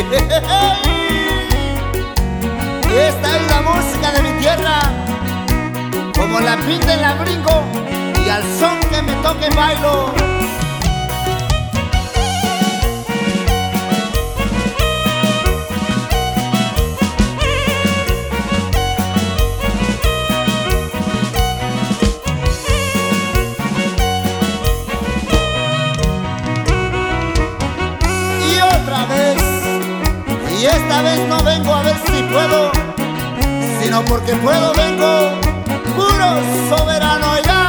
Esta es la música de mi tierra, como la pinta en la gringo, y al son que me toque bailo. Y otra vez, y esta vez no vengo a ver si puedo, sino porque puedo vengo puro soberano ya.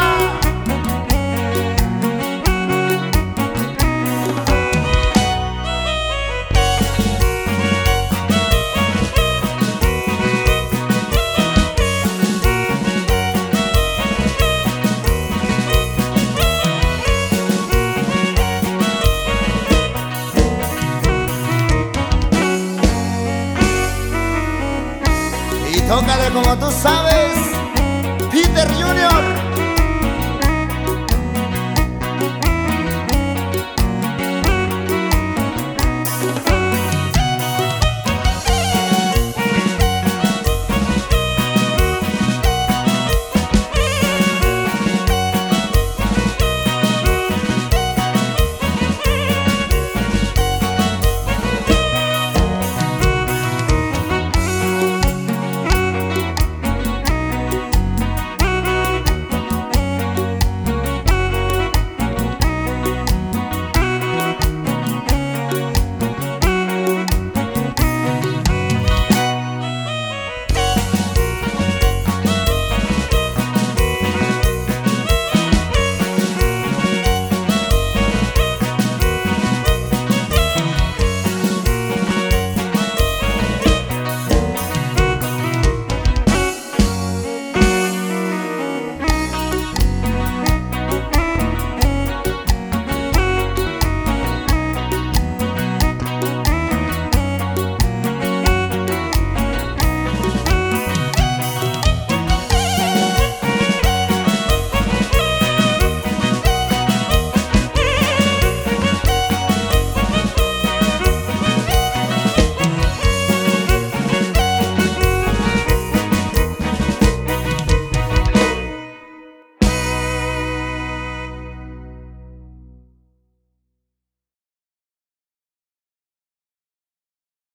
Y tócale como tú sabes, Peter Jr.